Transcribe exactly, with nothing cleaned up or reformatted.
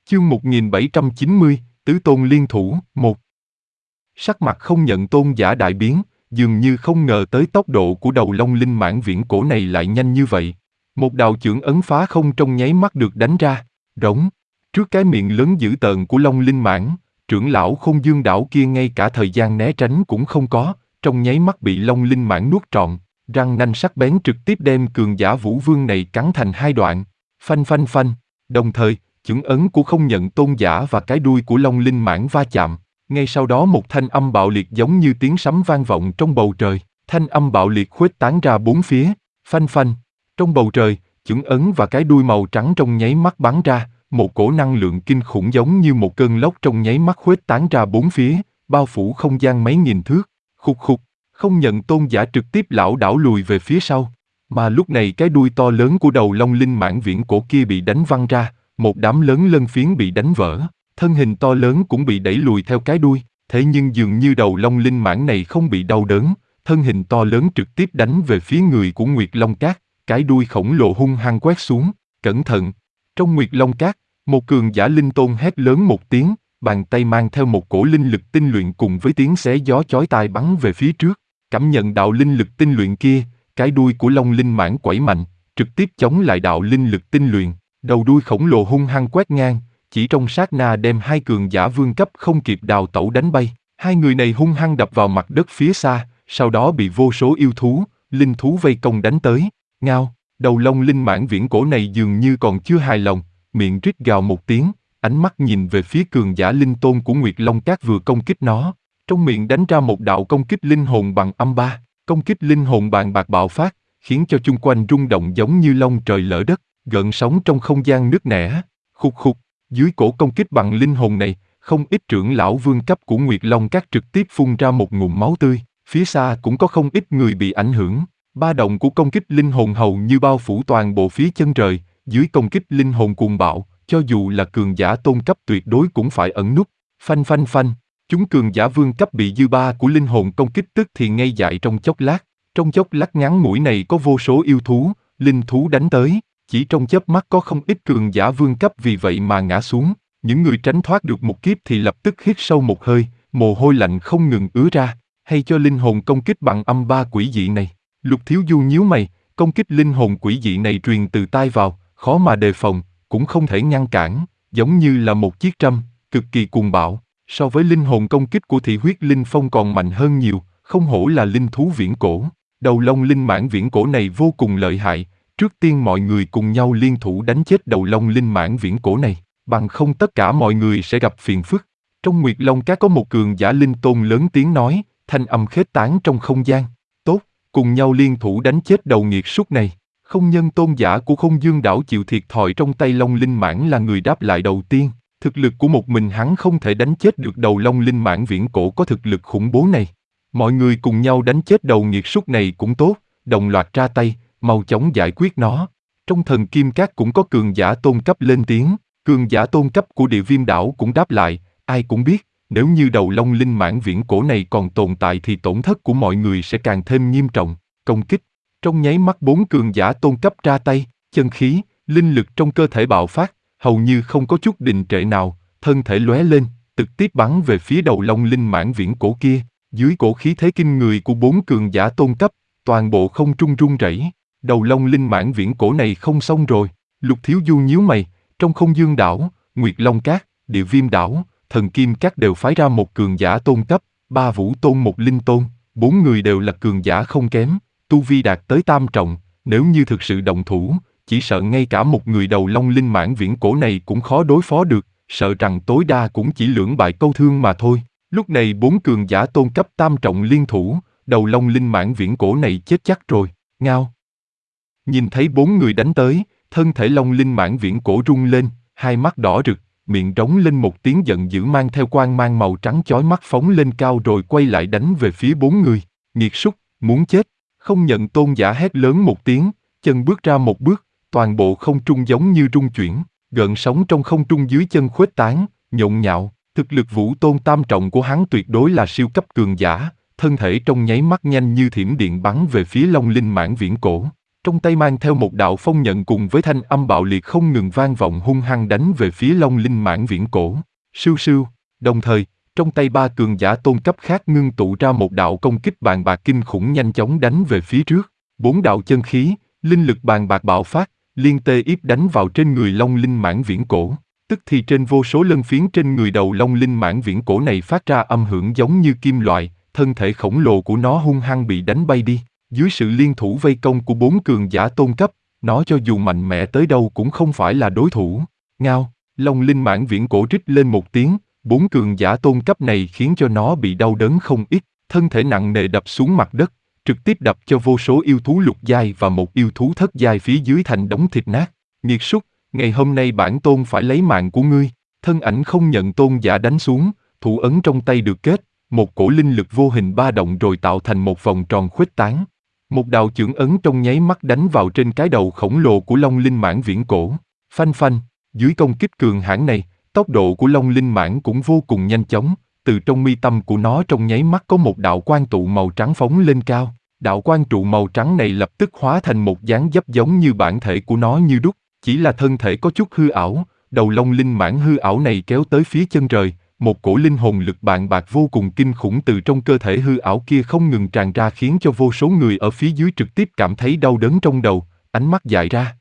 Chương một nghìn bảy trăm chín mươi, Tứ Tôn Liên Thủ, một. Sắc mặt Không Nhận Tôn giả đại biến, dường như không ngờ tới tốc độ của đầu Long Linh Mãn viễn cổ này lại nhanh như vậy. Một đạo chưởng ấn phá không trong nháy mắt được đánh ra, rống. Trước cái miệng lớn dữ tợn của Long Linh Mãn, trưởng lão Không Dương Đảo kia ngay cả thời gian né tránh cũng không có, trong nháy mắt bị Long Linh Mãn nuốt trọn, răng nanh sắc bén trực tiếp đem cường giả Vũ Vương này cắn thành hai đoạn, phanh phanh phanh, đồng thời, chưởng ấn của Không Nhận Tôn giả và cái đuôi của Long Linh Mãn va chạm. Ngay sau đó một thanh âm bạo liệt giống như tiếng sấm vang vọng trong bầu trời, thanh âm bạo liệt khuếch tán ra bốn phía, phanh phanh. Trong bầu trời, chưởng ấn và cái đuôi màu trắng trong nháy mắt bắn ra, một cổ năng lượng kinh khủng giống như một cơn lốc trong nháy mắt khuếch tán ra bốn phía, bao phủ không gian mấy nghìn thước. Khục khục, Không Nhận Tôn giả trực tiếp lảo đảo lùi về phía sau. Mà lúc này cái đuôi to lớn của đầu Long Linh Mãn viễn cổ kia bị đánh văng ra, một đám lớn lân phiến bị đánh vỡ, thân hình to lớn cũng bị đẩy lùi theo cái đuôi, thế nhưng dường như đầu Long Linh Mãn này không bị đau đớn, thân hình to lớn trực tiếp đánh về phía người của Nguyệt Long Cát, cái đuôi khổng lồ hung hăng quét xuống, cẩn thận. Trong Nguyệt Long Cát, một cường giả linh tôn hét lớn một tiếng, bàn tay mang theo một cổ linh lực tinh luyện cùng với tiếng xé gió chói tai bắn về phía trước, cảm nhận đạo linh lực tinh luyện kia, cái đuôi của Long Linh Mãn quẩy mạnh, trực tiếp chống lại đạo linh lực tinh luyện, đầu đuôi khổng lồ hung hăng quét ngang, chỉ trong sát na đem hai cường giả vương cấp không kịp đào tẩu đánh bay, hai người này hung hăng đập vào mặt đất phía xa, sau đó bị vô số yêu thú, linh thú vây công đánh tới, ngao, đầu Long Linh Mãn viễn cổ này dường như còn chưa hài lòng, miệng rít gào một tiếng, ánh mắt nhìn về phía cường giả linh tôn của Nguyệt Long Cát vừa công kích nó, trong miệng đánh ra một đạo công kích linh hồn bằng âm ba, công kích linh hồn bàn bạc bạo phát, khiến cho chung quanh rung động giống như long trời lở đất, gợn sóng trong không gian nứt nẻ, khục khục. Dưới cổ công kích bằng linh hồn này, không ít trưởng lão vương cấp của Nguyệt Long Cát trực tiếp phun ra một ngụm máu tươi, phía xa cũng có không ít người bị ảnh hưởng. Ba động của công kích linh hồn hầu như bao phủ toàn bộ phía chân trời, dưới công kích linh hồn cuồng bạo, cho dù là cường giả tôn cấp tuyệt đối cũng phải ẩn núp. Phanh phanh phanh, chúng cường giả vương cấp bị dư ba của linh hồn công kích tức thì ngây dại trong chốc lát. Trong chốc lát ngắn ngủi này có vô số yêu thú, linh thú đánh tới. Chỉ trong chớp mắt có không ít cường giả vương cấp vì vậy mà ngã xuống, những người tránh thoát được một kiếp thì lập tức hít sâu một hơi, mồ hôi lạnh không ngừng ứa ra, hay cho linh hồn công kích bằng âm ba quỷ dị này. Lục Thiếu Du nhíu mày, công kích linh hồn quỷ dị này truyền từ tai vào, khó mà đề phòng, cũng không thể ngăn cản, giống như là một chiếc trâm, cực kỳ cuồng bạo, so với linh hồn công kích của Thị Huyết Linh Phong còn mạnh hơn nhiều, không hổ là linh thú viễn cổ. Đầu Long Linh Mãn viễn cổ này vô cùng lợi hại. Trước tiên mọi người cùng nhau liên thủ đánh chết đầu Long Linh Mãn viễn cổ này, bằng không tất cả mọi người sẽ gặp phiền phức. Trong Nguyệt Long Cát có một cường giả linh tôn lớn tiếng nói, thanh âm khết tán trong không gian. Tốt, cùng nhau liên thủ đánh chết đầu nghiệt súc này. Không Nhân Tôn giả của Không Dương Đảo chịu thiệt thòi trong tay Long Linh Mãn là người đáp lại đầu tiên. Thực lực của một mình hắn không thể đánh chết được đầu Long Linh Mãn viễn cổ có thực lực khủng bố này. Mọi người cùng nhau đánh chết đầu nghiệt súc này cũng tốt, đồng loạt ra tay, mau chóng giải quyết nó. Trong Thần Kim Cát cũng có cường giả tôn cấp lên tiếng, cường giả tôn cấp của Địa Viêm Đảo cũng đáp lại, ai cũng biết, nếu như đầu Long Linh Mãn viễn cổ này còn tồn tại thì tổn thất của mọi người sẽ càng thêm nghiêm trọng. Công kích, trong nháy mắt bốn cường giả tôn cấp ra tay, chân khí, linh lực trong cơ thể bạo phát, hầu như không có chút đình trệ nào, thân thể lóe lên, trực tiếp bắn về phía đầu Long Linh Mãn viễn cổ kia. Dưới cổ khí thế kinh người của bốn cường giả tôn cấp, toàn bộ không trung rung rẩy. Đầu Long Linh Mãn viễn cổ này không xong rồi. Lục Thiếu Du nhíu mày, trong Không Dương Đảo, Nguyệt Long Cát, Địa Viêm Đảo, Thần Kim Cát đều phái ra một cường giả tôn cấp, ba vũ tôn một linh tôn, bốn người đều là cường giả không kém, tu vi đạt tới tam trọng, nếu như thực sự động thủ, chỉ sợ ngay cả một người đầu Long Linh Mãn viễn cổ này cũng khó đối phó được, sợ rằng tối đa cũng chỉ lưỡng bại câu thương mà thôi. Lúc này bốn cường giả tôn cấp tam trọng liên thủ, đầu Long Linh Mãn viễn cổ này chết chắc rồi, ngao. Nhìn thấy bốn người đánh tới, thân thể Long Linh Mãn viễn cổ rung lên, hai mắt đỏ rực, miệng rống lên một tiếng giận dữ mang theo quang mang màu trắng chói mắt phóng lên cao rồi quay lại đánh về phía bốn người. Nghiệt súc, muốn chết. Không Nhận Tôn giả hét lớn một tiếng, chân bước ra một bước, toàn bộ không trung giống như rung chuyển, gợn sóng trong không trung dưới chân khuếch tán, nhộn nhạo. Thực lực vũ tôn tam trọng của hắn tuyệt đối là siêu cấp cường giả, thân thể trong nháy mắt nhanh như thiểm điện bắn về phía Long Linh Mãn viễn cổ. trong tay mang theo một đạo phong nhận cùng với thanh âm bạo liệt không ngừng vang vọng hung hăng đánh về phía Long Linh mãn viễn cổ. Sưu sưu, đồng thời, trong tay ba cường giả tôn cấp khác ngưng tụ ra một đạo công kích bàn bạc kinh khủng nhanh chóng đánh về phía trước. Bốn đạo chân khí, linh lực bàn bạc bạo phát, liên tê yếp đánh vào trên người Long Linh mãn viễn cổ. Tức thì trên vô số lân phiến trên người đầu Long Linh mãn viễn cổ này phát ra âm hưởng giống như kim loại, thân thể khổng lồ của nó hung hăng bị đánh bay đi. Dưới sự liên thủ vây công của bốn cường giả tôn cấp, nó cho dù mạnh mẽ tới đâu cũng không phải là đối thủ. Ngao, Long Linh mãn viễn cổ rít lên một tiếng, bốn cường giả tôn cấp này khiến cho nó bị đau đớn không ít, thân thể nặng nề đập xuống mặt đất, trực tiếp đập cho vô số yêu thú lục giai và một yêu thú thất giai phía dưới thành đống thịt nát. Nghiệt súc, ngày hôm nay bản tôn phải lấy mạng của ngươi. Thân ảnh không nhận tôn giả đánh xuống, thủ ấn trong tay được kết, một cổ linh lực vô hình ba động rồi tạo thành một vòng tròn khuếch tán. Một đạo chưởng ấn trong nháy mắt đánh vào trên cái đầu khổng lồ của Long Linh mãn viễn cổ. Phanh phanh, dưới công kích cường hãn này, tốc độ của Long Linh mãn cũng vô cùng nhanh chóng, từ trong mi tâm của nó trong nháy mắt có một đạo quang trụ màu trắng phóng lên cao. Đạo quang trụ màu trắng này lập tức hóa thành một dáng dấp giống như bản thể của nó như đúc, chỉ là thân thể có chút hư ảo, đầu Long Linh mãn hư ảo này kéo tới phía chân trời, một cổ linh hồn lực bàn bạc vô cùng kinh khủng từ trong cơ thể hư ảo kia không ngừng tràn ra khiến cho vô số người ở phía dưới trực tiếp cảm thấy đau đớn trong đầu, ánh mắt dại ra.